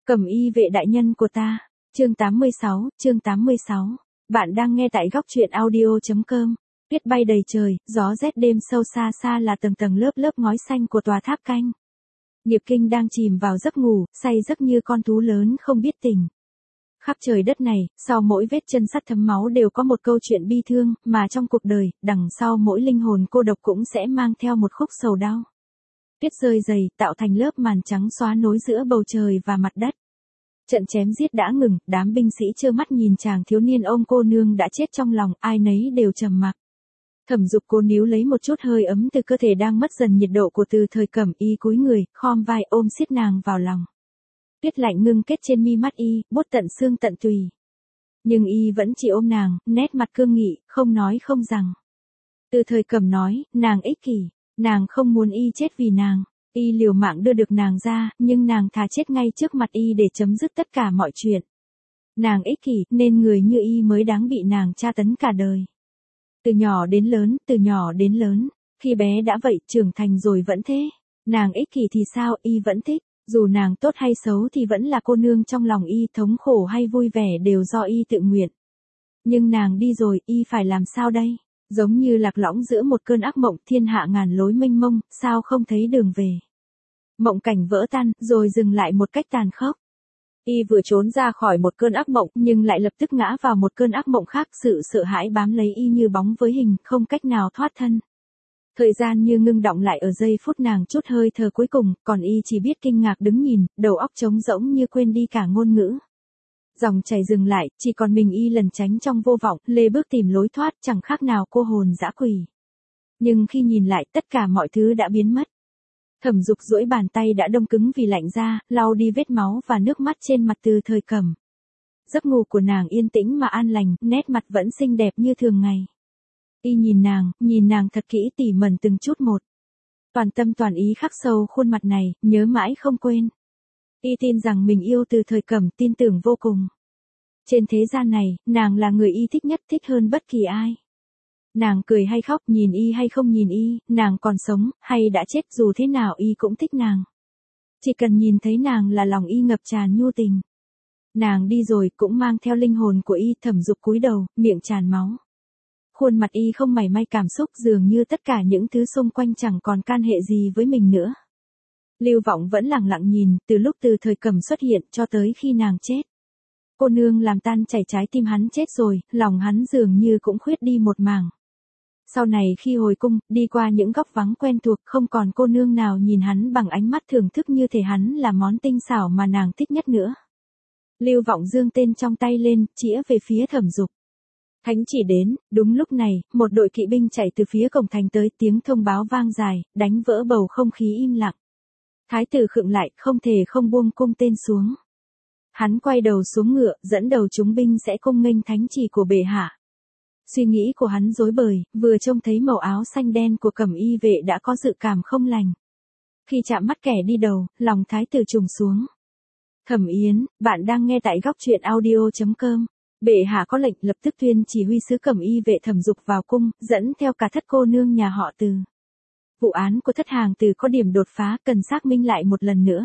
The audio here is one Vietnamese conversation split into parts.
Cẩm y vệ đại nhân của ta. Chương 86, chương 86. Bạn đang nghe tại góc truyện audio.com. Tuyết bay đầy trời, gió rét đêm sâu xa xa là tầng tầng lớp lớp ngói xanh của tòa tháp canh. Nghiệp Kinh đang chìm vào giấc ngủ, say giấc như con thú lớn không biết tình. Khắp trời đất này, sau mỗi vết chân sắt thấm máu đều có một câu chuyện bi thương, mà trong cuộc đời, đằng sau mỗi linh hồn cô độc cũng sẽ mang theo một khúc sầu đau. Tuyết rơi dày, tạo thành lớp màn trắng xóa nối giữa bầu trời và mặt đất. Trận chém giết đã ngừng, đám binh sĩ trơ mắt nhìn chàng thiếu niên ôm cô nương đã chết trong lòng, ai nấy đều trầm mặc. Thẩm Dục cố níu lấy một chút hơi ấm từ cơ thể đang mất dần nhiệt độ của Từ Thời Cẩm, y cúi người, khom vai ôm siết nàng vào lòng. Tuyết lạnh ngưng kết trên mi mắt y, buốt tận xương tận tùy. Nhưng y vẫn chỉ ôm nàng, nét mặt cương nghị, không nói không rằng. Từ Thời Cẩm nói, nàng ích kỷ, nàng không muốn y chết vì nàng. Y liều mạng đưa được nàng ra, nhưng nàng thà chết ngay trước mặt y để chấm dứt tất cả mọi chuyện. Nàng ích kỷ, nên người như y mới đáng bị nàng tra tấn cả đời. Từ nhỏ đến lớn, từ nhỏ đến lớn, khi bé đã vậy, trưởng thành rồi vẫn thế. Nàng ích kỷ thì sao, y vẫn thích. Dù nàng tốt hay xấu thì vẫn là cô nương trong lòng y, thống khổ hay vui vẻ đều do y tự nguyện. Nhưng nàng đi rồi, y phải làm sao đây? Giống như lạc lõng giữa một cơn ác mộng, thiên hạ ngàn lối mênh mông, sao không thấy đường về. Mộng cảnh vỡ tan, rồi dừng lại một cách tàn khốc. Y vừa trốn ra khỏi một cơn ác mộng, nhưng lại lập tức ngã vào một cơn ác mộng khác, sự sợ hãi bám lấy y như bóng với hình, không cách nào thoát thân. Thời gian như ngưng đọng lại ở giây phút nàng chút hơi thở cuối cùng, còn y chỉ biết kinh ngạc đứng nhìn, đầu óc trống rỗng như quên đi cả ngôn ngữ. Dòng chảy dừng lại, chỉ còn mình y lẩn tránh trong vô vọng, lê bước tìm lối thoát, chẳng khác nào cô hồn dã quỷ. Nhưng khi nhìn lại, tất cả mọi thứ đã biến mất. Thẩm Dục duỗi bàn tay đã đông cứng vì lạnh ra, lau đi vết máu và nước mắt trên mặt Từ Thời Cẩm. Giấc ngủ của nàng yên tĩnh mà an lành, nét mặt vẫn xinh đẹp như thường ngày. Y nhìn nàng thật kỹ tỉ mẩn từng chút một. Toàn tâm toàn ý khắc sâu khuôn mặt này, nhớ mãi không quên. Y tin rằng mình yêu Từ Thời Cẩm, tin tưởng vô cùng. Trên thế gian này, nàng là người y thích nhất, thích hơn bất kỳ ai. Nàng cười hay khóc, nhìn y hay không nhìn y, nàng còn sống, hay đã chết, dù thế nào y cũng thích nàng. Chỉ cần nhìn thấy nàng là lòng y ngập tràn nhu tình. Nàng đi rồi cũng mang theo linh hồn của y. Thẩm Dục cúi đầu, miệng tràn máu. Khuôn mặt y không mảy may cảm xúc, dường như tất cả những thứ xung quanh chẳng còn can hệ gì với mình nữa. Lưu Vọng vẫn lặng lặng nhìn, từ lúc Từ Thời Cẩm xuất hiện cho tới khi nàng chết. Cô nương làm tan chảy trái tim hắn chết rồi, lòng hắn dường như cũng khuyết đi một mảng. Sau này khi hồi cung, đi qua những góc vắng quen thuộc, không còn cô nương nào nhìn hắn bằng ánh mắt thưởng thức như thể hắn là món tinh xảo mà nàng thích nhất nữa. Lưu Vọng giương tên trong tay lên, chĩa về phía Thẩm Dục. Thánh chỉ đến, đúng lúc này, một đội kỵ binh chạy từ phía cổng thành tới, tiếng thông báo vang dài, đánh vỡ bầu không khí im lặng. Thái tử khựng lại, không thể không buông cung tên xuống. Hắn quay đầu xuống ngựa, dẫn đầu chúng binh sẽ cung nghênh thánh chỉ của bệ hạ. Suy nghĩ của hắn rối bời, vừa trông thấy màu áo xanh đen của Cẩm y vệ đã có dự cảm không lành. Khi chạm mắt kẻ đi đầu, lòng thái tử trùng xuống. Thẩm Yến, bạn đang nghe tại góc truyện audio.com. Bệ hạ có lệnh, lập tức tuyên chỉ huy sứ Cẩm y vệ Thẩm Dục vào cung, dẫn theo cả thất cô nương nhà họ Từ. Vụ án của thất hàng Từ có điểm đột phá, cần xác minh lại một lần nữa.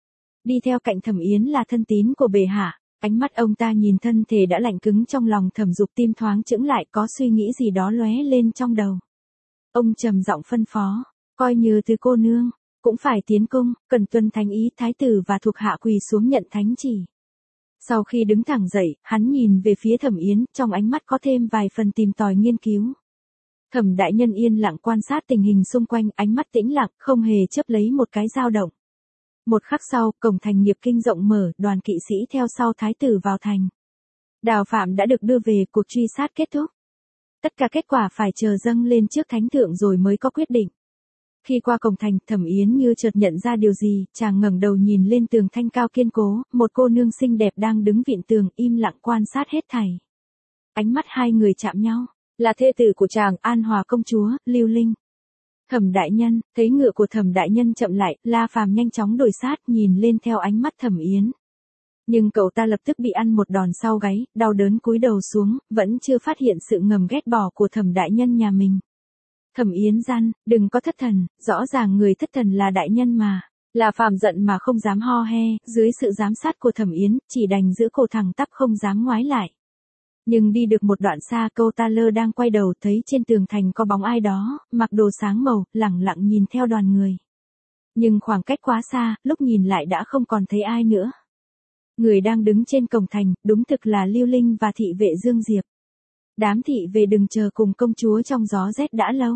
Đi theo cạnh Thẩm Yến là thân tín của bệ hạ. Ánh mắt ông ta nhìn thân thể đã lạnh cứng trong lòng Thẩm Dục, tim thoáng chững lại, có suy nghĩ gì đó lóe lên trong đầu. Ông trầm giọng phân phó, coi như Từ cô nương cũng phải tiến cung, cần tuân thánh ý. Thái tử và thuộc hạ quỳ xuống nhận thánh chỉ. Sau khi đứng thẳng dậy, hắn nhìn về phía Thẩm Yến, trong ánh mắt có thêm vài phần tìm tòi nghiên cứu. Thẩm đại nhân yên lặng quan sát tình hình xung quanh, ánh mắt tĩnh lặng, không hề chớp lấy một cái dao động. Một khắc sau, cổng thành Nghiệp Kinh rộng mở, đoàn kỵ sĩ theo sau thái tử vào thành. Đào phạm đã được đưa về, cuộc truy sát kết thúc. Tất cả kết quả phải chờ dâng lên trước thánh thượng rồi mới có quyết định. Khi qua cổng thành, Thẩm Yến như chợt nhận ra điều gì, chàng ngẩng đầu nhìn lên tường thanh cao kiên cố, một cô nương xinh đẹp đang đứng vịn tường, im lặng quan sát hết thảy. Ánh mắt hai người chạm nhau, là thê tử của chàng, An Hòa công chúa, Lưu Linh. Thẩm đại nhân, thấy ngựa của Thẩm đại nhân chậm lại, La Phàm nhanh chóng đuổi sát, nhìn lên theo ánh mắt Thẩm Yến. Nhưng cậu ta lập tức bị ăn một đòn sau gáy, đau đớn cúi đầu xuống, vẫn chưa phát hiện sự ngầm ghét bỏ của Thẩm đại nhân nhà mình. Thẩm Yến gian, đừng có thất thần, rõ ràng người thất thần là đại nhân mà. Là Phàm giận mà không dám ho he, dưới sự giám sát của Thẩm Yến, chỉ đành giữ cổ thẳng tắp không dám ngoái lại. Nhưng đi được một đoạn xa, cô ta lơ đang quay đầu thấy trên tường thành có bóng ai đó, mặc đồ sáng màu, lẳng lặng nhìn theo đoàn người. Nhưng khoảng cách quá xa, lúc nhìn lại đã không còn thấy ai nữa. Người đang đứng trên cổng thành, đúng thực là Lưu Linh và thị vệ Dương Diệp. Đám thị vệ đừng chờ cùng công chúa trong gió rét đã lâu.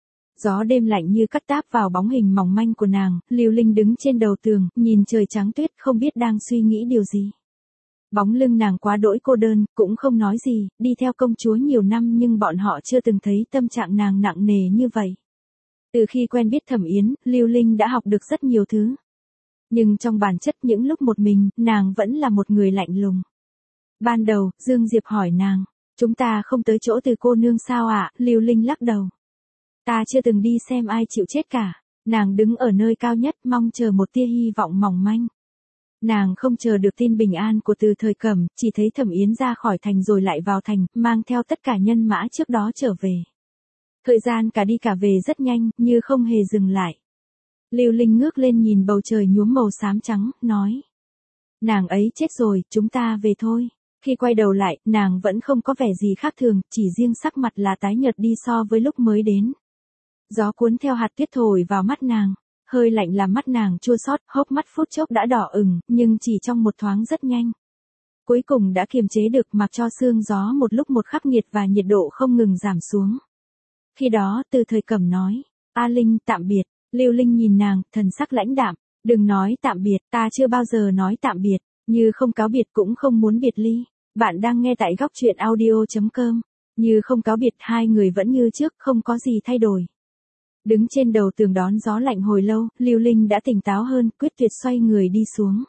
Gió đêm lạnh như cắt táp vào bóng hình mỏng manh của nàng, Lưu Linh đứng trên đầu tường, nhìn trời trắng tuyết không biết đang suy nghĩ điều gì. Bóng lưng nàng quá đỗi cô đơn, cũng không nói gì, đi theo công chúa nhiều năm nhưng bọn họ chưa từng thấy tâm trạng nàng nặng nề như vậy. Từ khi quen biết Thẩm Yến, Lưu Linh đã học được rất nhiều thứ. Nhưng trong bản chất những lúc một mình, nàng vẫn là một người lạnh lùng. Ban đầu, Dương Diệp hỏi nàng, chúng ta không tới chỗ Từ cô nương sao ạ? Lưu Linh lắc đầu. Ta chưa từng đi xem ai chịu chết cả. Nàng đứng ở nơi cao nhất mong chờ một tia hy vọng mỏng manh. Nàng không chờ được tin bình an của Từ Thời Cẩm, chỉ thấy Thẩm Yến ra khỏi thành rồi lại vào thành, mang theo tất cả nhân mã trước đó trở về. Thời gian cả đi cả về rất nhanh, như không hề dừng lại. Lưu Linh ngước lên nhìn bầu trời nhuốm màu xám trắng, nói. Nàng ấy chết rồi, chúng ta về thôi. Khi quay đầu lại, nàng vẫn không có vẻ gì khác thường, chỉ riêng sắc mặt là tái nhợt đi so với lúc mới đến. Gió cuốn theo hạt tuyết thổi vào mắt nàng. Hơi lạnh làm mắt nàng chua xót, hốc mắt phút chốc đã đỏ ửng, nhưng chỉ trong một thoáng rất nhanh. Cuối cùng đã kiềm chế được mặc cho sương gió một lúc một khắc nghiệt và nhiệt độ không ngừng giảm xuống. Khi đó, Từ Thời Cẩm nói, A Linh tạm biệt. Lưu Linh nhìn nàng, thần sắc lãnh đạm, đừng nói tạm biệt, ta chưa bao giờ nói tạm biệt, như không cáo biệt cũng không muốn biệt ly. Bạn đang nghe tại góc truyện audio.com, như không cáo biệt hai người vẫn như trước, không có gì thay đổi. Đứng trên đầu tường đón gió lạnh hồi lâu, Lưu Linh đã tỉnh táo hơn, quyết tuyệt xoay người đi xuống.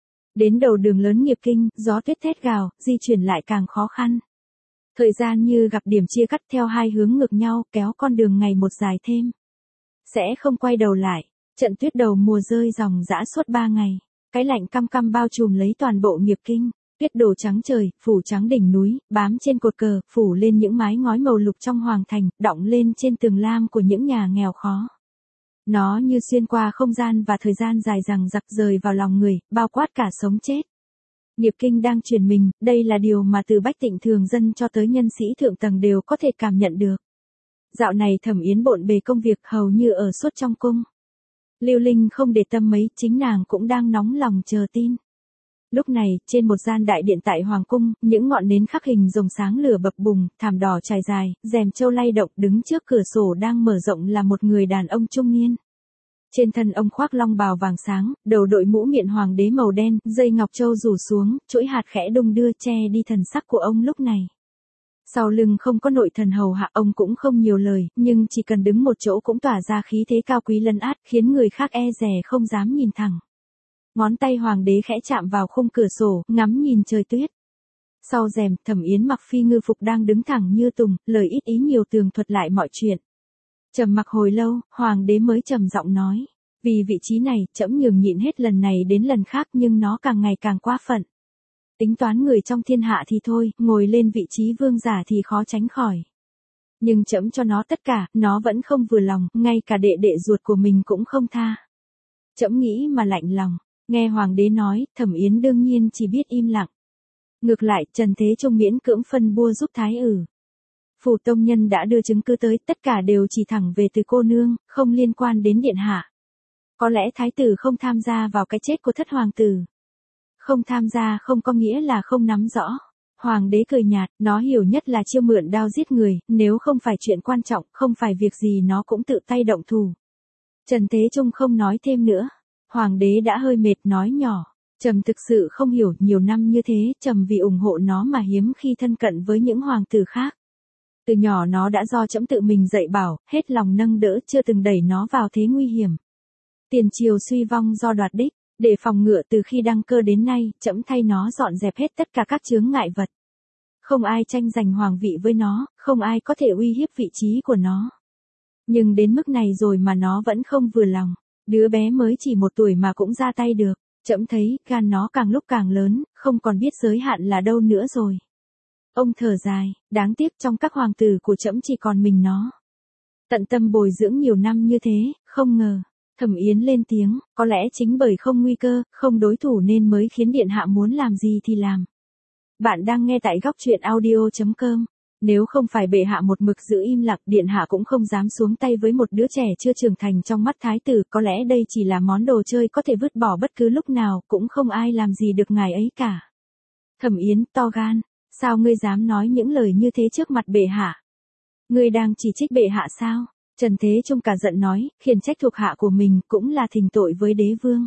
Đến đầu đường lớn Nghiệp Kinh, gió tuyết thét gào, di chuyển lại càng khó khăn. Thời gian như gặp điểm chia cắt theo hai hướng ngược nhau, kéo con đường ngày một dài thêm. Sẽ không quay đầu lại. Trận tuyết đầu mùa rơi ròng rã suốt 3 ngày. Cái lạnh căm căm bao trùm lấy toàn bộ Nghiệp Kinh. Tuyết đổ trắng trời, phủ trắng đỉnh núi, bám trên cột cờ, phủ lên những mái ngói màu lục trong hoàng thành, đọng lên trên tường lam của những nhà nghèo khó. Nó như xuyên qua không gian và thời gian dài dằng dặc rời vào lòng người, bao quát cả sống chết. Nghiệp Kinh đang chuyển mình, đây là điều mà từ bách tịnh thường dân cho tới nhân sĩ thượng tầng đều có thể cảm nhận được. Dạo này Thẩm Yến bộn bề công việc hầu như ở suốt trong cung. Lưu Linh không để tâm mấy, chính nàng cũng đang nóng lòng chờ tin. Lúc này, trên một gian đại điện tại Hoàng cung, những ngọn nến khắc hình rồng sáng lửa bập bùng, thảm đỏ trải dài, rèm châu lay động, đứng trước cửa sổ đang mở rộng là một người đàn ông trung niên. Trên thân ông khoác long bào vàng sáng, đầu đội mũ miện hoàng đế màu đen, dây ngọc châu rủ xuống, chuỗi hạt khẽ đung đưa che đi thần sắc của ông lúc này. Sau lưng không có nội thần hầu hạ, ông cũng không nhiều lời, nhưng chỉ cần đứng một chỗ cũng tỏa ra khí thế cao quý lấn át, khiến người khác e dè không dám nhìn thẳng. Ngón tay hoàng đế khẽ chạm vào khung cửa sổ, ngắm nhìn trời tuyết. Sau rèm, Thẩm Yến mặc phi ngư phục đang đứng thẳng như tùng, lời ít ý nhiều tường thuật lại mọi chuyện. Trầm mặc hồi lâu, hoàng đế mới trầm giọng nói, vì vị trí này, trẫm nhường nhịn hết lần này đến lần khác nhưng nó càng ngày càng quá phận. Tính toán người trong thiên hạ thì thôi, ngồi lên vị trí vương giả thì khó tránh khỏi. Nhưng trẫm cho nó tất cả, nó vẫn không vừa lòng, ngay cả đệ đệ ruột của mình cũng không tha. Trẫm nghĩ mà lạnh lòng. Nghe hoàng đế nói, Thẩm Yến đương nhiên chỉ biết im lặng. Ngược lại, Trần Thế Trung miễn cưỡng phân bua giúp thái ử. Phủ tông nhân đã đưa chứng cứ tới, tất cả đều chỉ thẳng về Từ cô nương, không liên quan đến điện hạ. Có lẽ thái tử không tham gia vào cái chết của thất hoàng tử. Không tham gia không có nghĩa là không nắm rõ. Hoàng đế cười nhạt, nó hiểu nhất là chiêu mượn đao giết người, nếu không phải chuyện quan trọng, không phải việc gì nó cũng tự tay động thủ. Trần Thế Trung không nói thêm nữa. Hoàng đế đã hơi mệt nói nhỏ, trẫm thực sự không hiểu, nhiều năm như thế, trẫm vì ủng hộ nó mà hiếm khi thân cận với những hoàng tử khác. Từ nhỏ nó đã do trẫm tự mình dạy bảo, hết lòng nâng đỡ, chưa từng đẩy nó vào thế nguy hiểm. Tiền triều suy vong do đoạt đích, để phòng ngừa từ khi đăng cơ đến nay, trẫm thay nó dọn dẹp hết tất cả các chướng ngại vật. Không ai tranh giành hoàng vị với nó, không ai có thể uy hiếp vị trí của nó. Nhưng đến mức này rồi mà nó vẫn không vừa lòng. Đứa bé mới chỉ 1 tuổi mà cũng ra tay được, trẫm thấy gan nó càng lúc càng lớn, không còn biết giới hạn là đâu nữa rồi. Ông thở dài, đáng tiếc trong các hoàng tử của trẫm chỉ còn mình nó. Tận tâm bồi dưỡng nhiều năm như thế, không ngờ. Thẩm Yến lên tiếng, có lẽ chính bởi không nguy cơ, không đối thủ nên mới khiến điện hạ muốn làm gì thì làm. Bạn đang nghe tại góc truyện audio.com. Nếu không phải bệ hạ một mực giữ im lặng, điện hạ cũng không dám xuống tay với một đứa trẻ chưa trưởng thành trong mắt thái tử, có lẽ đây chỉ là món đồ chơi có thể vứt bỏ bất cứ lúc nào, cũng không ai làm gì được ngài ấy cả. Thẩm Yến, to gan, sao ngươi dám nói những lời như thế trước mặt bệ hạ? Ngươi đang chỉ trích bệ hạ sao? Trần Thế Trung cả giận nói, khiển trách thuộc hạ của mình cũng là thỉnh tội với đế vương.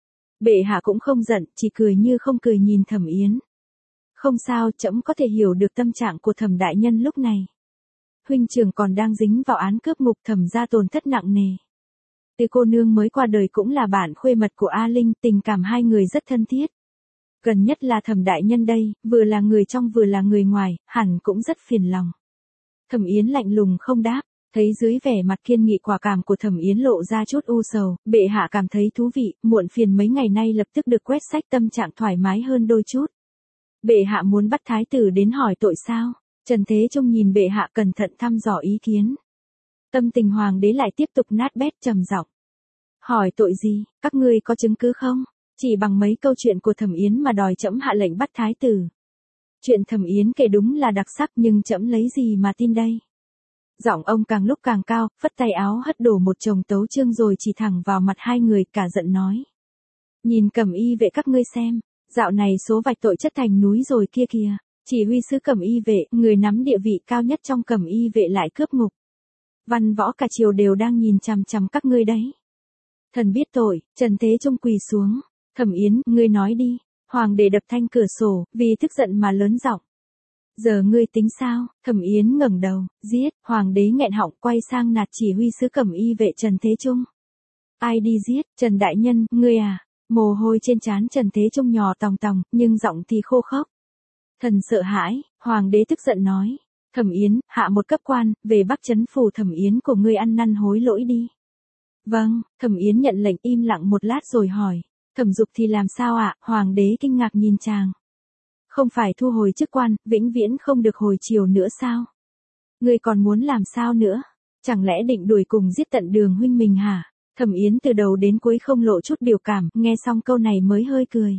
Bệ hạ cũng không giận, chỉ cười như không cười nhìn Thẩm Yến. Không sao, trẫm có thể hiểu được tâm trạng của Thẩm đại nhân lúc này. Huynh trưởng còn đang dính vào án cướp ngục, Thẩm gia tổn thất nặng nề. Từ cô nương mới qua đời cũng là bạn khuê mật của A Linh, tình cảm hai người rất thân thiết. Gần nhất là Thẩm đại nhân đây, vừa là người trong vừa là người ngoài, hẳn cũng rất phiền lòng. Thẩm Yến lạnh lùng không đáp. Thấy dưới vẻ mặt kiên nghị quả cảm của Thẩm Yến lộ ra chút u sầu, bệ hạ cảm thấy thú vị, muộn phiền mấy ngày nay lập tức được quét sạch, tâm trạng thoải mái hơn đôi chút. Bệ hạ muốn bắt thái tử đến hỏi tội sao? Trần Thế Trung nhìn bệ hạ cẩn thận thăm dò ý kiến. Tâm tình hoàng đế lại tiếp tục nát bét trầm giọng. Hỏi tội gì, các ngươi có chứng cứ không? Chỉ bằng mấy câu chuyện của Thẩm Yến mà đòi trẫm hạ lệnh bắt thái tử. Chuyện Thẩm Yến kể đúng là đặc sắc, nhưng trẫm lấy gì mà tin đây? Giọng ông càng lúc càng cao, phất tay áo hất đổ một chồng tấu chương rồi chỉ thẳng vào mặt hai người, cả giận nói. Nhìn Cẩm Y vệ các ngươi xem, dạo này số vạch tội chất thành núi rồi kia kìa. Chỉ huy sứ Cẩm Y vệ, người nắm địa vị cao nhất trong Cẩm Y vệ lại cướp ngục. Văn võ cả triều đều đang nhìn chằm chằm các ngươi đấy. Thần biết tội, Trần Thế Trung quỳ xuống. Thẩm Yến, ngươi nói đi. Hoàng đế đập thanh cửa sổ, vì tức giận mà lớn giọng. Giờ ngươi tính sao? Thẩm Yến ngẩng đầu, giết. Hoàng đế nghẹn họng quay sang nạt chỉ huy sứ Cẩm Y vệ Trần Thế Trung. Ai đi giết? Trần đại nhân, ngươi à? Mồ hôi trên trán Trần Thế Trung nhỏ tòng tòng, nhưng giọng thì khô khốc. Thần sợ hãi, hoàng đế tức giận nói. Thẩm Yến, hạ một cấp quan, về Bắc trấn phủ Thẩm Yến của ngươi ăn năn hối lỗi đi. Vâng, Thẩm Yến nhận lệnh im lặng một lát rồi hỏi. Thẩm Dục thì làm sao ạ? Hoàng đế kinh ngạc nhìn chàng. Không phải thu hồi chức quan, vĩnh viễn không được hồi chiều nữa sao? Ngươi còn muốn làm sao nữa? Chẳng lẽ định đuổi cùng giết tận Đường huynh mình hả? Thẩm Yến từ đầu đến cuối không lộ chút biểu cảm, nghe xong câu này mới hơi cười.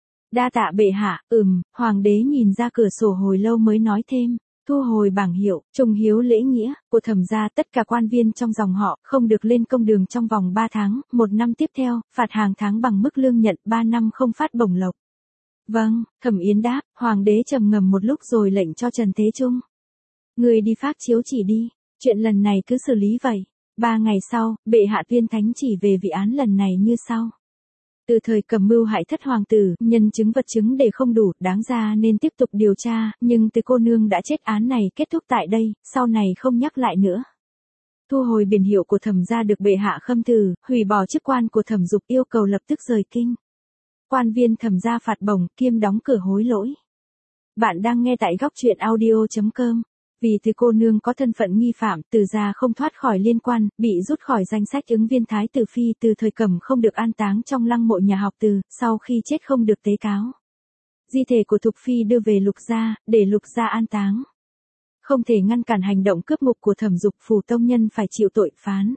Đa tạ bệ hạ, hoàng đế nhìn ra cửa sổ hồi lâu mới nói thêm. Thu hồi bảng hiệu, trung hiếu lễ nghĩa, của Thẩm gia tất cả quan viên trong dòng họ, không được lên công đường trong vòng 3 tháng, 1 năm tiếp theo, phạt hàng tháng bằng mức lương nhận, 3 năm không phát bổng lộc. Vâng, Thẩm Yến đáp, hoàng đế trầm ngâm một lúc rồi lệnh cho Trần Thế Trung. Người đi phác chiếu chỉ đi, chuyện lần này cứ xử lý vậy. 3 ngày sau, bệ hạ tuyên thánh chỉ về vị án lần này như sau. Từ thời Cầm mưu hại thất hoàng tử, nhân chứng vật chứng để không đủ, đáng ra nên tiếp tục điều tra, nhưng từ cô nương đã chết, án này kết thúc tại đây, sau này không nhắc lại nữa. Thu hồi biển hiệu của Thẩm gia được bệ hạ khâm từ, hủy bỏ chức quan của Thẩm Dục, yêu cầu lập tức rời kinh. Quan viên Thẩm gia phạt bổng, kiêm đóng cửa hối lỗi. Bạn đang nghe tại góc truyện audio.com. Vì từ cô nương có thân phận nghi phạm, Từ gia không thoát khỏi liên quan, bị rút khỏi danh sách ứng viên thái tử phi. Từ thời Cầm không được an táng trong lăng mộ nhà học Từ, sau khi chết không được tế cáo. Di thể của Thục phi đưa về Lục gia, để Lục gia an táng. Không thể ngăn cản hành động cướp ngục của Thẩm Dục, phủ tông nhân phải chịu tội, phán.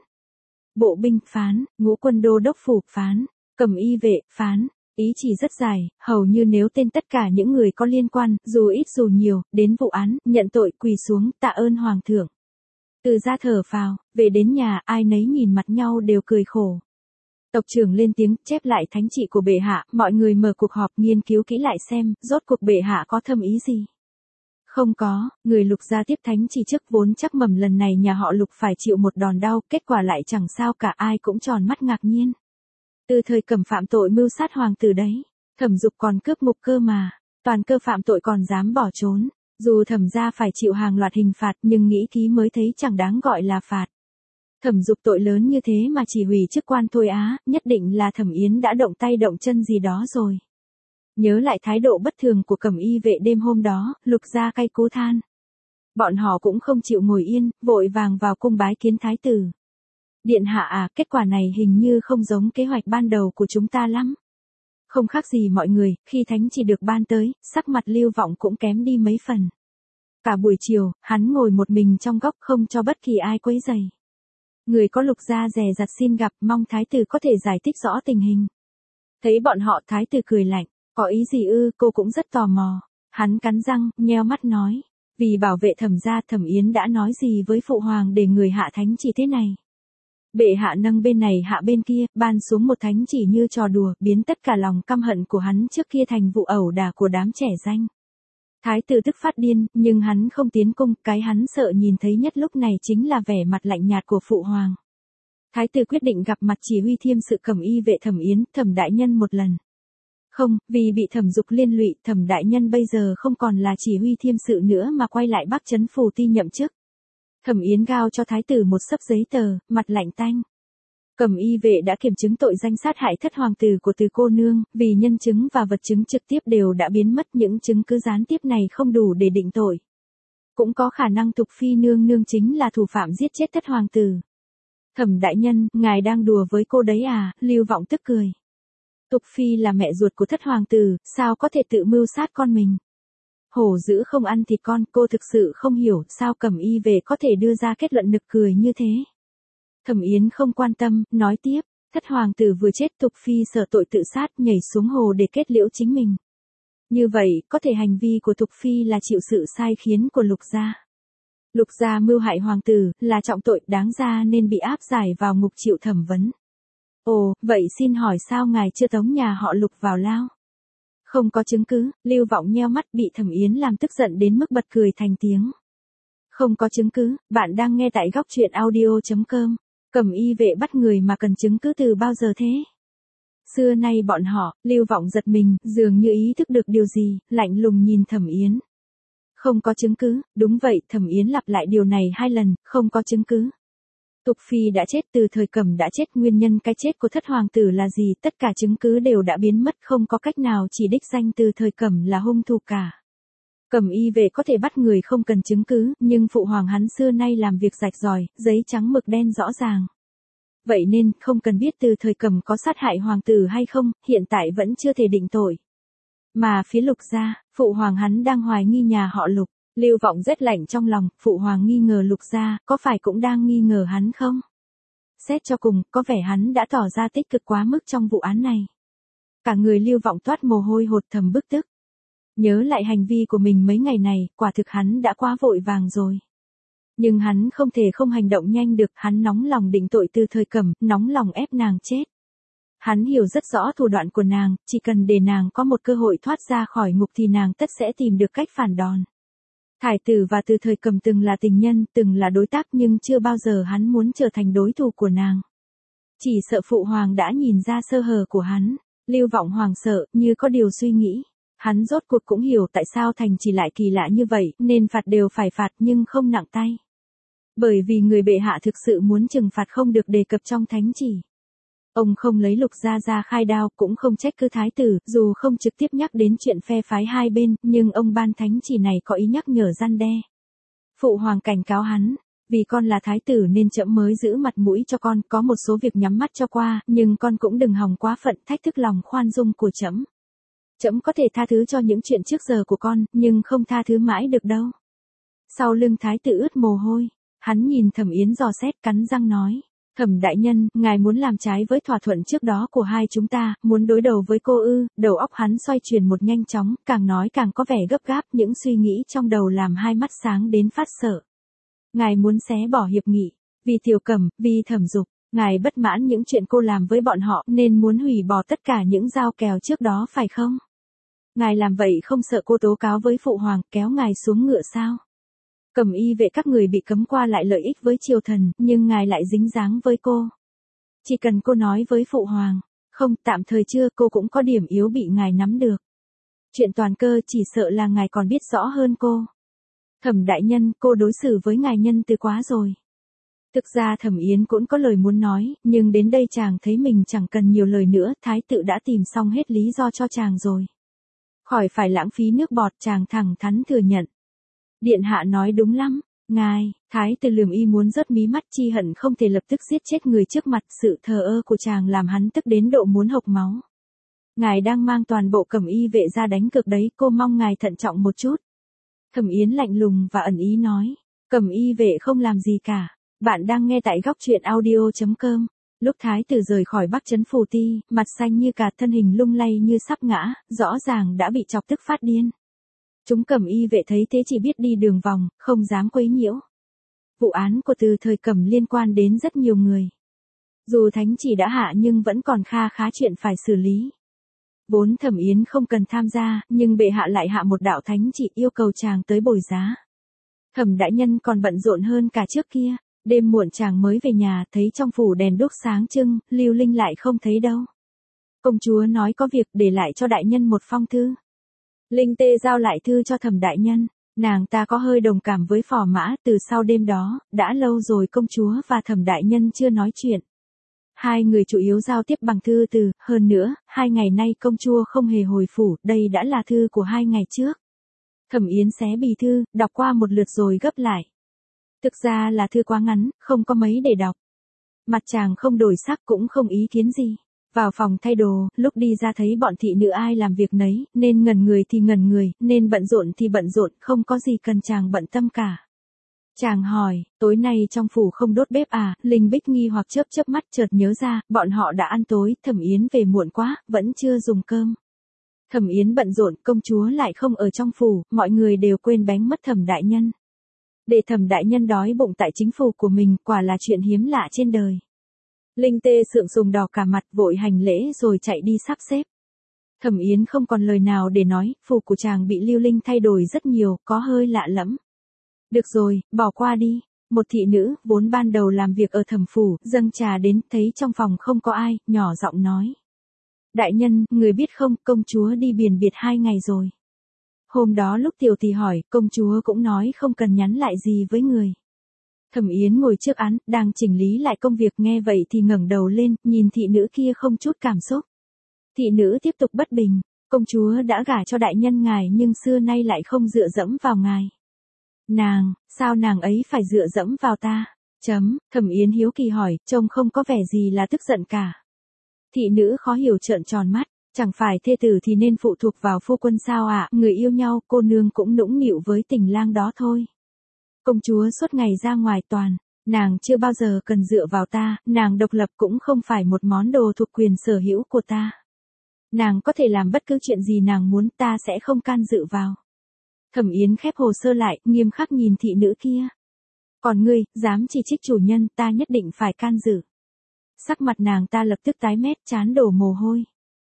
Bộ binh, phán. Ngũ quân đô đốc phủ, phán. Cẩm y vệ, phán. Ý chỉ rất dài, hầu như nếu tên tất cả những người có liên quan, dù ít dù nhiều, đến vụ án, nhận tội, quỳ xuống, tạ ơn hoàng thượng. Từ gia thở phào, về đến nhà, ai nấy nhìn mặt nhau đều cười khổ. Tộc trưởng lên tiếng, chép lại thánh chỉ của bệ hạ, mọi người mở cuộc họp nghiên cứu kỹ lại xem, rốt cuộc bệ hạ có thâm ý gì. Không có, người Lục gia tiếp thánh chỉ trước vốn chắc mầm lần này nhà họ Lục phải chịu một đòn đau, kết quả lại chẳng sao cả, ai cũng tròn mắt ngạc nhiên. Từ thời Cầm phạm tội mưu sát hoàng tử đấy, Thẩm Dục còn cướp ngục cơ mà, toàn cơ phạm tội còn dám bỏ trốn, dù Thẩm gia phải chịu hàng loạt hình phạt nhưng nghĩ kỹ mới thấy chẳng đáng gọi là phạt. Thẩm Dục tội lớn như thế mà chỉ hủy chức quan thôi á, nhất định là Thẩm Yến đã động tay động chân gì đó rồi. Nhớ lại thái độ bất thường của Cẩm y vệ đêm hôm đó, Lục gia cay cú than. Bọn họ cũng không chịu ngồi yên, vội vàng vào cung bái kiến thái tử. Điện hạ à, kết quả này hình như không giống kế hoạch ban đầu của chúng ta lắm. Không khác gì mọi người, khi thánh chỉ được ban tới, sắc mặt Lưu Vọng cũng kém đi mấy phần. Cả buổi chiều, hắn ngồi một mình trong góc không cho bất kỳ ai quấy rầy. Người có Lục gia dè dặt xin gặp, mong thái tử có thể giải thích rõ tình hình. Thấy bọn họ, thái tử cười lạnh, có ý gì ư, cô cũng rất tò mò. Hắn cắn răng, nheo mắt nói, vì bảo vệ Thẩm gia, Thẩm Yến đã nói gì với phụ hoàng để người hạ thánh chỉ thế này. Bệ hạ nâng bên này hạ bên kia, ban xuống một thánh chỉ như trò đùa, biến tất cả lòng căm hận của hắn trước kia thành vụ ẩu đả của đám trẻ danh. Thái tử tức phát điên, nhưng hắn không tiến cung, cái hắn sợ nhìn thấy nhất lúc này chính là vẻ mặt lạnh nhạt của phụ hoàng. Thái tử quyết định gặp mặt chỉ huy thiêm sự Cẩm Y vệ Thẩm Yến, Thẩm đại nhân một lần. Không, vì bị Thẩm Dục liên lụy, Thẩm đại nhân bây giờ không còn là chỉ huy thiêm sự nữa mà quay lại Bắc Trấn Phủ Ti nhậm chức. Thẩm Yến giao cho thái tử một xấp giấy tờ, mặt lạnh tanh. Cẩm Y vệ đã kiểm chứng tội danh sát hại thất hoàng tử của Từ cô nương, vì nhân chứng và vật chứng trực tiếp đều đã biến mất, những chứng cứ gián tiếp này không đủ để định tội. Cũng có khả năng Thục phi nương nương chính là thủ phạm giết chết thất hoàng tử. Thẩm đại nhân, ngài đang đùa với cô đấy à? Lưu Vọng tức cười. Thục phi là mẹ ruột của thất hoàng tử, sao có thể tự mưu sát con mình? Hổ dữ không ăn thịt con, cô thực sự không hiểu sao Cẩm Y vệ có thể đưa ra kết luận nực cười như thế. Thẩm Yến không quan tâm, nói tiếp, thất hoàng tử vừa chết, Thục phi sợ tội tự sát, nhảy xuống hồ để kết liễu chính mình. Như vậy, có thể hành vi của Thục phi là chịu sự sai khiến của Lục gia. Lục gia mưu hại hoàng tử, là trọng tội, đáng ra nên bị áp giải vào ngục chịu thẩm vấn. Ồ, vậy xin hỏi sao ngài chưa tống nhà họ Lục vào lao? Không có chứng cứ, Lưu Vọng nheo mắt, bị Thẩm Yến làm tức giận đến mức bật cười thành tiếng. Không có chứng cứ, bạn đang nghe tại góc truyện audio.com. Cẩm Y vệ bắt người mà cần chứng cứ từ bao giờ thế? Xưa nay bọn họ, Lưu Vọng giật mình, dường như ý thức được điều gì, lạnh lùng nhìn Thẩm Yến. Không có chứng cứ, đúng vậy, Thẩm Yến lặp lại điều này 2 lần, không có chứng cứ. Thục phi đã chết, Từ Thời Cẩm đã chết, nguyên nhân cái chết của thất hoàng tử là gì, tất cả chứng cứ đều đã biến mất, không có cách nào chỉ đích danh Từ Thời Cẩm là hung thủ cả. Cẩm Y vệ có thể bắt người không cần chứng cứ, nhưng phụ hoàng hắn xưa nay làm việc rạch ròi, giấy trắng mực đen rõ ràng. Vậy nên, không cần biết Từ Thời Cẩm có sát hại hoàng tử hay không, hiện tại vẫn chưa thể định tội. Mà phía Lục gia, phụ hoàng hắn đang hoài nghi nhà họ Lục. Lưu Vọng rét lạnh trong lòng, phụ hoàng nghi ngờ Lục gia, có phải cũng đang nghi ngờ hắn không? Xét cho cùng, có vẻ hắn đã tỏ ra tích cực quá mức trong vụ án này. Cả người Lưu Vọng toát mồ hôi hột, thầm bức tức. Nhớ lại hành vi của mình mấy ngày này, quả thực hắn đã quá vội vàng rồi. Nhưng hắn không thể không hành động nhanh được, hắn nóng lòng định tội Từ Thời Cẩm, nóng lòng ép nàng chết. Hắn hiểu rất rõ thủ đoạn của nàng, chỉ cần để nàng có một cơ hội thoát ra khỏi ngục thì nàng tất sẽ tìm được cách phản đòn. Thái tử và Từ Thời Cẩm từng là tình nhân, từng là đối tác, nhưng chưa bao giờ hắn muốn trở thành đối thủ của nàng. Chỉ sợ phụ hoàng đã nhìn ra sơ hở của hắn. Lưu Vọng hoàng sợ, như có điều suy nghĩ. Hắn rốt cuộc cũng hiểu tại sao thành chỉ lại kỳ lạ như vậy, nên phạt đều phải phạt nhưng không nặng tay. Bởi vì người bệ hạ thực sự muốn trừng phạt không được đề cập trong thánh chỉ. Ông không lấy Lục gia ra khai đao, cũng không trách cứ thái tử, dù không trực tiếp nhắc đến chuyện phe phái hai bên, nhưng ông ban thánh chỉ này có ý nhắc nhở răn đe. Phụ hoàng cảnh cáo hắn, vì con là thái tử nên trẫm mới giữ mặt mũi cho con, có một số việc nhắm mắt cho qua, nhưng con cũng đừng hòng quá phận, thách thức lòng khoan dung của trẫm. Trẫm có thể tha thứ cho những chuyện trước giờ của con, nhưng không tha thứ mãi được đâu. Sau lưng thái tử ướt mồ hôi, hắn nhìn Thẩm Yến dò xét, cắn răng nói. Thẩm đại nhân, ngài muốn làm trái với thỏa thuận trước đó của hai chúng ta, muốn đối đầu với cô ư? Đầu óc hắn xoay chuyển một nhanh chóng, càng nói càng có vẻ gấp gáp, những suy nghĩ trong đầu làm hai mắt sáng đến phát sợ. Ngài muốn xé bỏ hiệp nghị, vì Tiểu Cẩm, vì Thẩm Dục, ngài bất mãn những chuyện cô làm với bọn họ nên muốn hủy bỏ tất cả những giao kèo trước đó phải không? Ngài làm vậy không sợ cô tố cáo với phụ hoàng, kéo ngài xuống ngựa sao? Cẩm Y vệ các người bị cấm qua lại lợi ích với triều thần, nhưng ngài lại dính dáng với cô. Chỉ cần cô nói với phụ hoàng, không, tạm thời chưa, cô cũng có điểm yếu bị ngài nắm được. Chuyện toàn cơ chỉ sợ là ngài còn biết rõ hơn cô. Thẩm đại nhân, cô đối xử với ngài nhân từ quá rồi. Thực ra Thẩm Yến cũng có lời muốn nói, nhưng đến đây chàng thấy mình chẳng cần nhiều lời nữa, thái tử đã tìm xong hết lý do cho chàng rồi. Khỏi phải lãng phí nước bọt, chàng thẳng thắn thừa nhận. Điện hạ nói đúng lắm, ngài, thái tử lườm y muốn rớt mí mắt, chi hận không thể lập tức giết chết người trước mặt, sự thờ ơ của chàng làm hắn tức đến độ muốn hộc máu. Ngài đang mang toàn bộ Cẩm Y vệ ra đánh cược đấy, cô mong ngài thận trọng một chút. Thẩm Yến lạnh lùng và ẩn ý nói, Cẩm Y vệ không làm gì cả, Bạn đang nghe tại góc truyện audio.com. Lúc Thái tử rời khỏi Bắc Trấn Phù Ti, mặt xanh như cà, thân hình lung lay như sắp ngã, rõ ràng đã bị chọc tức phát điên. Chúng Cẩm y vệ thấy thế chỉ biết đi đường vòng, không dám quấy nhiễu. Vụ án của Từ Thời Cẩm liên quan đến rất nhiều người. Dù thánh chỉ đã hạ nhưng vẫn còn kha khá chuyện phải xử lý. Vốn Thẩm Yến không cần tham gia, nhưng bệ hạ lại hạ một đạo thánh chỉ yêu cầu chàng tới bồi giá. Thẩm đại nhân còn bận rộn hơn cả trước kia. Đêm muộn chàng mới về nhà, thấy trong phủ đèn đuốc sáng trưng, Lưu Linh lại không thấy đâu. Công chúa nói có việc để lại cho đại nhân một phong thư. Linh Tê giao lại thư cho Thẩm đại nhân. Nàng ta có hơi đồng cảm với Phò Mã, từ sau đêm đó, đã lâu rồi công chúa và Thẩm đại nhân chưa nói chuyện. Hai người chủ yếu giao tiếp bằng thư từ, hơn nữa, 2 ngày nay công chúa không hề hồi phủ, đây đã là thư của 2 ngày trước. Thẩm Yến xé bì thư, đọc qua một lượt rồi gấp lại. Thực ra là thư quá ngắn, không có mấy để đọc. Mặt chàng không đổi sắc cũng không ý kiến gì. Vào phòng thay đồ, lúc đi ra thấy bọn thị nữ ai làm việc nấy, nên ngẩn người thì ngẩn người, nên bận rộn thì bận rộn, không có gì cần chàng bận tâm cả. Chàng hỏi, tối nay trong phủ không đốt bếp à? Linh Bích nghi hoặc chớp chớp mắt, chợt nhớ ra, bọn họ đã ăn tối, Thẩm Yến về muộn quá, vẫn chưa dùng cơm. Thẩm Yến bận rộn, công chúa lại không ở trong phủ, mọi người đều quên bén mất Thẩm đại nhân. Để Thẩm đại nhân đói bụng tại chính phủ của mình, quả là chuyện hiếm lạ trên đời. Linh Tê sượng sùng đỏ cả mặt, vội hành lễ rồi chạy đi sắp xếp. Thẩm Yến không còn lời nào để nói, phủ của chàng bị Lưu Linh thay đổi rất nhiều, có hơi lạ lẫm. Được rồi, bỏ qua đi. Một thị nữ, vốn ban đầu làm việc ở Thẩm phủ, dâng trà đến, thấy trong phòng không có ai, nhỏ giọng nói. Đại nhân, người biết không, công chúa đi biển biệt 2 ngày rồi. Hôm đó lúc tiểu tỷ hỏi, công chúa cũng nói không cần nhắn lại gì với người. Thẩm Yến ngồi trước án, đang chỉnh lý lại công việc, nghe vậy thì ngẩng đầu lên, nhìn thị nữ kia không chút cảm xúc. Thị nữ tiếp tục bất bình, công chúa đã gả cho đại nhân ngài nhưng xưa nay lại không dựa dẫm vào ngài. Sao nàng ấy phải dựa dẫm vào ta? Thẩm Yến hiếu kỳ hỏi, trông không có vẻ gì là tức giận cả. Thị nữ khó hiểu trợn tròn mắt. Chẳng phải thê tử thì nên phụ thuộc vào phu quân sao ạ? Người yêu nhau, cô nương cũng nũng nịu với tình lang đó thôi. Công chúa suốt ngày ra ngoài toàn, nàng chưa bao giờ cần dựa vào ta, nàng độc lập cũng không phải một món đồ thuộc quyền sở hữu của ta. Nàng có thể làm bất cứ chuyện gì nàng muốn, ta sẽ không can dự vào. Thẩm Yến khép hồ sơ lại, nghiêm khắc nhìn thị nữ kia. Còn ngươi, dám chỉ trích chủ nhân, ta nhất định phải can dự. Sắc mặt nàng ta lập tức tái mét, trán đổ mồ hôi.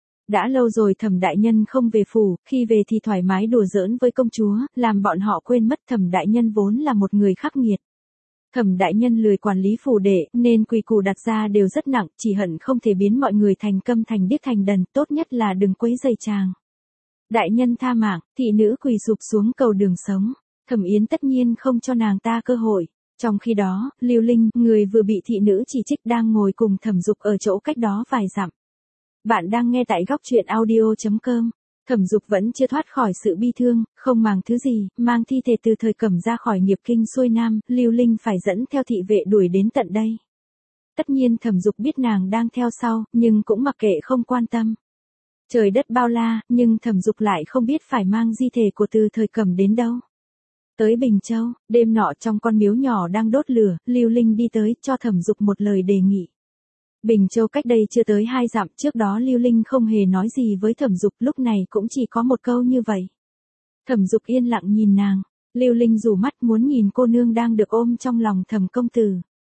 Đã lâu rồi Thẩm đại nhân không về phủ, khi về thì thoải mái đùa giỡn với công chúa, làm bọn họ quên mất Thẩm đại nhân vốn là một người khắc nghiệt. Thẩm đại nhân lười quản lý phủ đệ, nên quy củ đặt ra đều rất nặng, chỉ hận không thể biến mọi người thành câm thành điếc thành đần, tốt nhất là đừng quấy rầy chàng. Đại nhân tha mạng, thị nữ quỳ sụp xuống cầu đường sống. Thẩm Yến tất nhiên không cho nàng ta cơ hội. Trong khi đó, Lưu Linh, người vừa bị thị nữ chỉ trích, đang ngồi cùng Thẩm Dục ở chỗ cách đó vài dặm. Bạn đang nghe tại góc truyện audio.com. Thẩm Dục vẫn chưa thoát khỏi sự bi thương, không màng thứ gì, mang thi thể Từ Thời Cẩm ra khỏi nghiệp kinh xuôi nam, Lưu Linh phải dẫn theo thị vệ đuổi đến tận đây. Tất nhiên Thẩm Dục biết nàng đang theo sau, nhưng cũng mặc kệ không quan tâm. Trời đất bao la, nhưng Thẩm Dục lại không biết phải mang di thể của Từ Thời Cẩm đến đâu. Tới Bình Châu, đêm nọ trong con miếu nhỏ đang đốt lửa, Lưu Linh đi tới, cho Thẩm Dục một lời đề nghị. Bình Châu cách đây chưa tới 2 dặm, trước đó Lưu Linh không hề nói gì với Thẩm Dục, lúc này cũng chỉ có một câu như vậy. Thẩm Dục yên lặng nhìn nàng, Lưu Linh rủ mắt muốn nhìn cô nương đang được ôm trong lòng Thẩm công tử.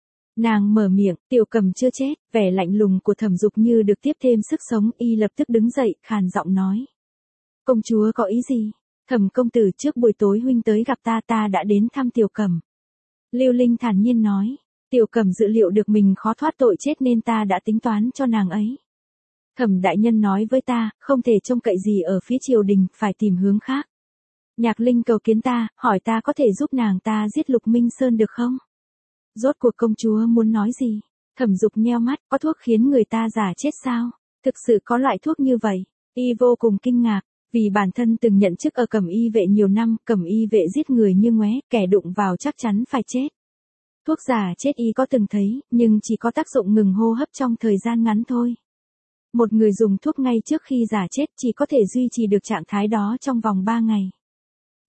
Nàng mở miệng, Tiểu Cẩm chưa chết, vẻ lạnh lùng của Thẩm Dục như được tiếp thêm sức sống, y lập tức đứng dậy, khàn giọng nói. Công chúa có ý gì? Thẩm công tử, trước buổi tối huynh tới gặp ta, ta đã đến thăm Tiểu Cẩm. Lưu Linh thản nhiên nói. Tiểu Cẩm dự liệu được mình khó thoát tội chết nên ta đã tính toán cho nàng ấy. Thẩm đại nhân nói với ta, không thể trông cậy gì ở phía triều đình, phải tìm hướng khác. Nhạc Linh cầu kiến ta, hỏi ta có thể giúp nàng ta giết Lục Minh Sơn được không? Rốt cuộc công chúa muốn nói gì? Thẩm Dục nheo mắt, có thuốc khiến người ta giả chết sao? Thực sự có loại thuốc như vậy? Y vô cùng kinh ngạc, vì bản thân từng nhận chức ở Cẩm y vệ nhiều năm, Cẩm y vệ giết người như ngoé, kẻ đụng vào chắc chắn phải chết. Thuốc giả chết y có từng thấy, nhưng chỉ có tác dụng ngừng hô hấp trong thời gian ngắn thôi. Một người dùng thuốc ngay trước khi giả chết chỉ có thể duy trì được trạng thái đó trong vòng 3 ngày.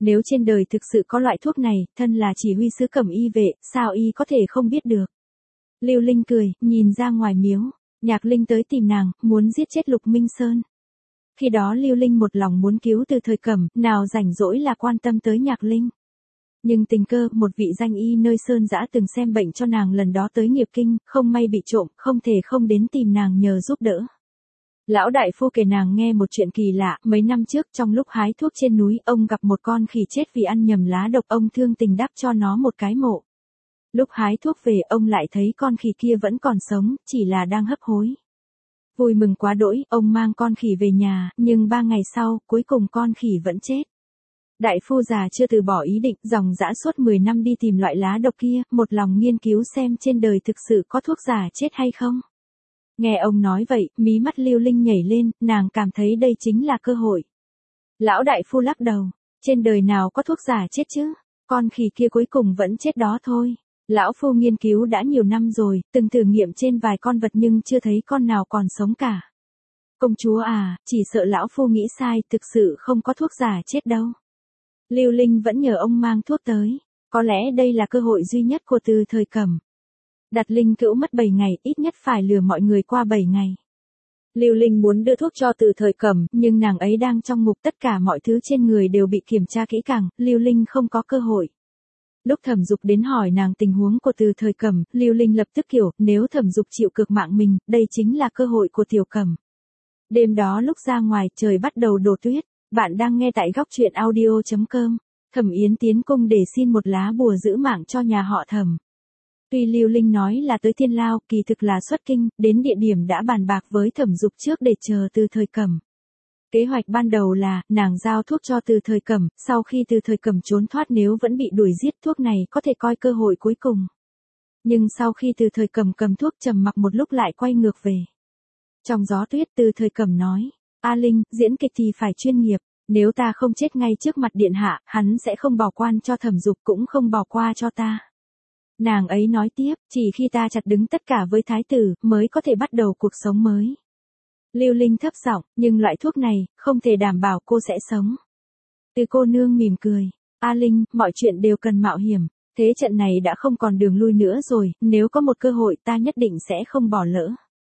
Nếu trên đời thực sự có loại thuốc này, thân là chỉ huy sứ Cẩm Y vệ, sao y có thể không biết được. Lưu Linh cười, nhìn ra ngoài miếu. Nhạc Linh tới tìm nàng, muốn giết chết Lục Minh Sơn. Khi đó Lưu Linh một lòng muốn cứu Từ Thời Cẩm, nào rảnh rỗi là quan tâm tới Nhạc Linh. Nhưng tình cờ, một vị danh y nơi Sơn Dã từng xem bệnh cho nàng lần đó tới Nghiệp Kinh, không may bị trộm, không thể không đến tìm nàng nhờ giúp đỡ. Lão đại phu kể nàng nghe một chuyện kỳ lạ, mấy năm trước trong lúc hái thuốc trên núi, ông gặp một con khỉ chết vì ăn nhầm lá độc, ông thương tình đắp cho nó một cái mộ. Lúc hái thuốc về, ông lại thấy con khỉ kia vẫn còn sống, chỉ là đang hấp hối. Vui mừng quá đỗi, ông mang con khỉ về nhà, nhưng 3 ngày sau, cuối cùng con khỉ vẫn chết. Đại phu già chưa từ bỏ ý định, dòng dã suốt 10 năm đi tìm loại lá độc kia, một lòng nghiên cứu xem trên đời thực sự có thuốc giả chết hay không. Nghe ông nói vậy, mí mắt Lưu Linh nhảy lên, nàng cảm thấy đây chính là cơ hội. Lão đại phu lắc đầu, trên đời nào có thuốc giả chết chứ, con khỉ kia cuối cùng vẫn chết đó thôi. Lão phu nghiên cứu đã nhiều năm rồi, từng thử nghiệm trên vài con vật nhưng chưa thấy con nào còn sống cả. Công chúa à, chỉ sợ lão phu nghĩ sai, thực sự không có thuốc giả chết đâu. Lưu Linh vẫn nhờ ông mang thuốc tới, có lẽ đây là cơ hội duy nhất của Từ Thời Cẩm. Đặt linh cữu mất 7 ngày, ít nhất phải lừa mọi người qua 7 ngày. Lưu Linh muốn đưa thuốc cho Từ Thời Cẩm, nhưng nàng ấy đang trong ngục, tất cả mọi thứ trên người đều bị kiểm tra kỹ càng, Lưu Linh không có cơ hội. Lúc Thẩm Dục đến hỏi nàng tình huống của Từ Thời Cẩm, Lưu Linh lập tức kiểu, nếu Thẩm Dục chịu cược mạng mình, đây chính là cơ hội của Tiểu Cẩm. Đêm đó lúc ra ngoài, trời bắt đầu đổ tuyết. Bạn đang nghe tại góc truyện audio.com. Thẩm Yến tiến cung để xin một lá bùa giữ mạng cho nhà họ Thẩm. Tuy Lưu Linh nói là tới Thiên Lao, kỳ thực là xuất kinh, đến địa điểm đã bàn bạc với Thẩm Dục trước để chờ Từ Thời Cẩm. Kế hoạch ban đầu là, nàng giao thuốc cho Từ Thời Cẩm, sau khi Từ Thời Cẩm trốn thoát nếu vẫn bị đuổi giết, thuốc này có thể coi cơ hội cuối cùng. Nhưng sau khi Từ Thời Cẩm cầm thuốc trầm mặc một lúc lại quay ngược về. Trong gió tuyết, Từ Thời Cẩm nói, A Linh, diễn kịch thì phải chuyên nghiệp, nếu ta không chết ngay trước mặt điện hạ, hắn sẽ không bỏ quan cho Thẩm Dục, cũng không bỏ qua cho ta. Nàng ấy nói tiếp, chỉ khi ta chặt đứng tất cả với thái tử, mới có thể bắt đầu cuộc sống mới. Lưu Linh thấp giọng, nhưng loại thuốc này, không thể đảm bảo cô sẽ sống. Từ cô nương mỉm cười, A Linh, mọi chuyện đều cần mạo hiểm, thế trận này đã không còn đường lui nữa rồi, nếu có một cơ hội ta nhất định sẽ không bỏ lỡ.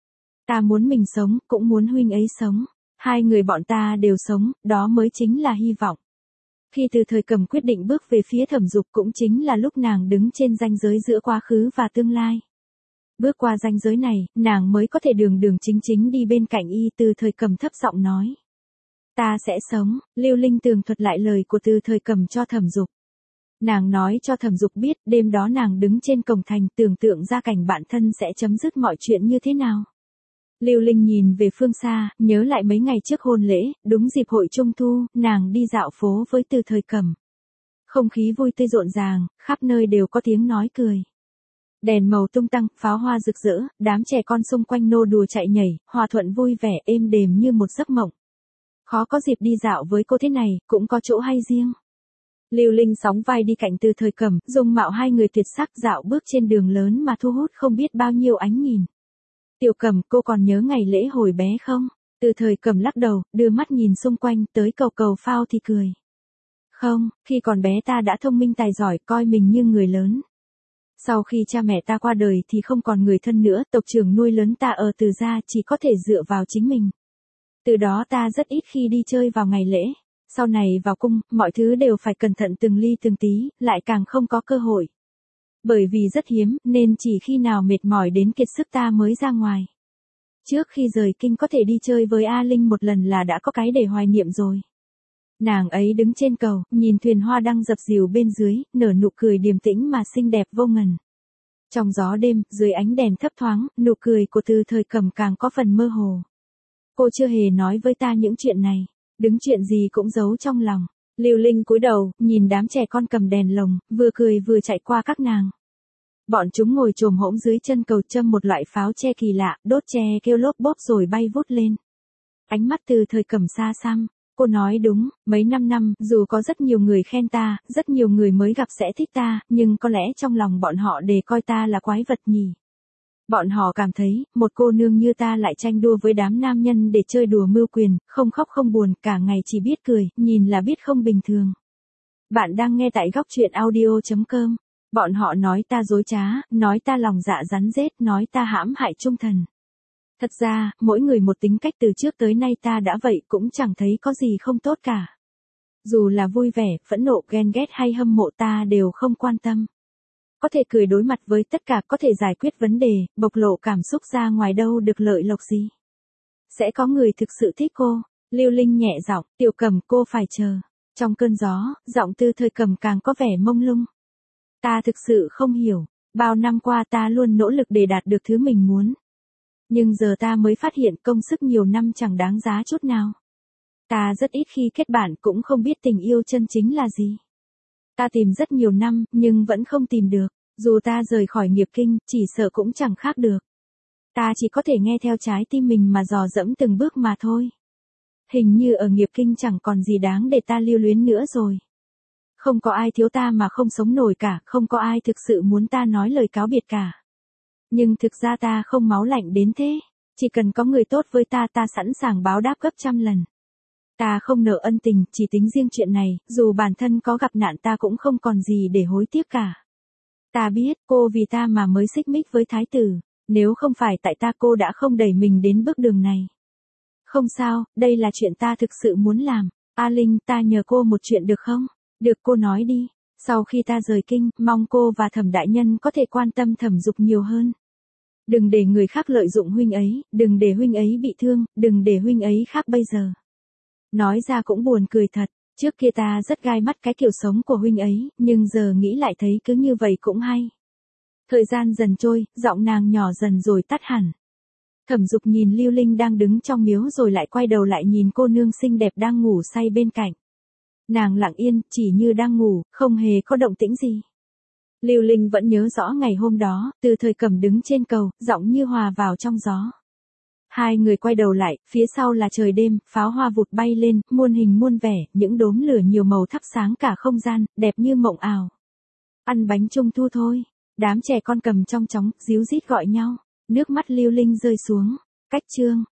Ta muốn mình sống, cũng muốn huynh ấy sống. Hai người bọn ta đều sống, đó mới chính là hy vọng. Khi Từ Thời Cẩm quyết định bước về phía Thẩm Dục cũng chính là lúc nàng đứng trên ranh giới giữa quá khứ và tương lai. Bước qua ranh giới này, nàng mới có thể đường đường chính chính đi bên cạnh y. Từ Thời Cẩm thấp giọng nói. Ta sẽ sống, Lưu Linh tường thuật lại lời của Từ Thời Cẩm cho Thẩm Dục. Nàng nói cho Thẩm Dục biết, đêm đó nàng đứng trên cổng thành tưởng tượng ra cảnh bản thân sẽ chấm dứt mọi chuyện như thế nào. Lưu Linh nhìn về phương xa, nhớ lại mấy ngày trước hôn lễ, đúng dịp hội Trung Thu, nàng đi dạo phố với Từ Thời Cẩm. Không khí vui tươi rộn ràng, khắp nơi đều có tiếng nói cười. Đèn màu tung tăng, pháo hoa rực rỡ, đám trẻ con xung quanh nô đùa chạy nhảy, hòa thuận vui vẻ êm đềm như một giấc mộng. Khó có dịp đi dạo với cô thế này, cũng có chỗ hay riêng. Lưu Linh sóng vai đi cạnh Từ Thời Cẩm, dung mạo hai người tuyệt sắc dạo bước trên đường lớn mà thu hút không biết bao nhiêu ánh nhìn. Tiểu Cẩm, cô còn nhớ ngày lễ hồi bé không? Từ Thời Cẩm lắc đầu, đưa mắt nhìn xung quanh, tới cầu cầu phao thì cười. Không, khi còn bé ta đã thông minh tài giỏi, coi mình như người lớn. Sau khi cha mẹ ta qua đời thì không còn người thân nữa, tộc trưởng nuôi lớn ta ở Từ gia chỉ có thể dựa vào chính mình. Từ đó ta rất ít khi đi chơi vào ngày lễ. Sau này vào cung, mọi thứ đều phải cẩn thận từng ly từng tí, lại càng không có cơ hội. Bởi vì rất hiếm, nên chỉ khi nào mệt mỏi đến kiệt sức ta mới ra ngoài. Trước khi rời kinh có thể đi chơi với A Linh một lần là đã có cái để hoài niệm rồi. Nàng ấy đứng trên cầu, nhìn thuyền hoa đang dập dìu bên dưới, nở nụ cười điềm tĩnh mà xinh đẹp vô ngần. Trong gió đêm, dưới ánh đèn thấp thoáng, nụ cười của Từ Thời Cẩm càng có phần mơ hồ. Cô chưa hề nói với ta những chuyện này, đứng chuyện gì cũng giấu trong lòng. Lưu Linh cúi đầu, nhìn đám trẻ con cầm đèn lồng, vừa cười vừa chạy qua các nàng. Bọn chúng ngồi chồm hổm dưới chân cầu châm một loại pháo tre kỳ lạ, đốt tre kêu lốp bốp rồi bay vút lên. Ánh mắt Từ Thời Cẩm xa xăm, cô nói đúng, mấy năm, dù có rất nhiều người khen ta, rất nhiều người mới gặp sẽ thích ta, nhưng có lẽ trong lòng bọn họ đề coi ta là quái vật nhỉ. Bọn họ cảm thấy, một cô nương như ta lại tranh đua với đám nam nhân để chơi đùa mưu quyền, không khóc không buồn, cả ngày chỉ biết cười, nhìn là biết không bình thường. Bạn đang nghe tại góc truyện audio.com. Bọn họ nói ta dối trá, nói ta lòng dạ rắn rết, nói ta hãm hại trung thần. Thật ra, mỗi người một tính cách từ trước tới nay ta đã vậy cũng chẳng thấy có gì không tốt cả. Dù là vui vẻ, phẫn nộ, ghen ghét hay hâm mộ ta đều không quan tâm. Có thể cười đối mặt với tất cả, có thể giải quyết vấn đề, bộc lộ cảm xúc ra ngoài đâu được lợi lộc gì. Sẽ có người thực sự thích cô. Lưu Linh nhẹ giọng, Tiểu Cầm cô phải chờ. Trong cơn gió, giọng Tư Thời Cầm càng có vẻ mông lung. Ta thực sự không hiểu, bao năm qua ta luôn nỗ lực để đạt được thứ mình muốn. Nhưng giờ ta mới phát hiện công sức nhiều năm chẳng đáng giá chút nào. Ta rất ít khi kết bạn cũng không biết tình yêu chân chính là gì. Ta tìm rất nhiều năm nhưng vẫn không tìm được, dù ta rời khỏi nghiệp kinh, chỉ sợ cũng chẳng khác được. Ta chỉ có thể nghe theo trái tim mình mà dò dẫm từng bước mà thôi. Hình như ở nghiệp kinh chẳng còn gì đáng để ta lưu luyến nữa rồi. Không có ai thiếu ta mà không sống nổi cả, không có ai thực sự muốn ta nói lời cáo biệt cả. Nhưng thực ra ta không máu lạnh đến thế, chỉ cần có người tốt với ta sẵn sàng báo đáp gấp trăm lần. Ta không nợ ân tình, chỉ tính riêng chuyện này, dù bản thân có gặp nạn ta cũng không còn gì để hối tiếc cả. Ta biết, cô vì ta mà mới xích mích với thái tử, nếu không phải tại ta cô đã không đẩy mình đến bước đường này. Không sao, đây là chuyện ta thực sự muốn làm. A Linh, ta nhờ cô một chuyện được không? Được, cô nói đi. Sau khi ta rời kinh, mong cô và Thẩm đại nhân có thể quan tâm Thẩm Dục nhiều hơn. Đừng để người khác lợi dụng huynh ấy, đừng để huynh ấy bị thương, đừng để huynh ấy khác bây giờ. Nói ra cũng buồn cười thật, trước kia ta rất gai mắt cái kiểu sống của huynh ấy, nhưng giờ nghĩ lại thấy cứ như vậy cũng hay. Thời gian dần trôi, giọng nàng nhỏ dần rồi tắt hẳn. Thẩm Dục nhìn Lưu Linh đang đứng trong miếu rồi lại quay đầu lại nhìn cô nương xinh đẹp đang ngủ say bên cạnh. Nàng lặng yên, chỉ như đang ngủ, không hề có động tĩnh gì. Lưu Linh vẫn nhớ rõ ngày hôm đó, Từ Thời Cầm đứng trên cầu, giọng như hòa vào trong gió. Hai người quay đầu lại, phía sau là trời đêm, pháo hoa vụt bay lên, muôn hình muôn vẻ, những đốm lửa nhiều màu thắp sáng cả không gian, đẹp như mộng ảo. Ăn bánh trung thu thôi, đám trẻ con cầm trong chóng, díu dít gọi nhau, nước mắt Lưu Linh rơi xuống. Cách chương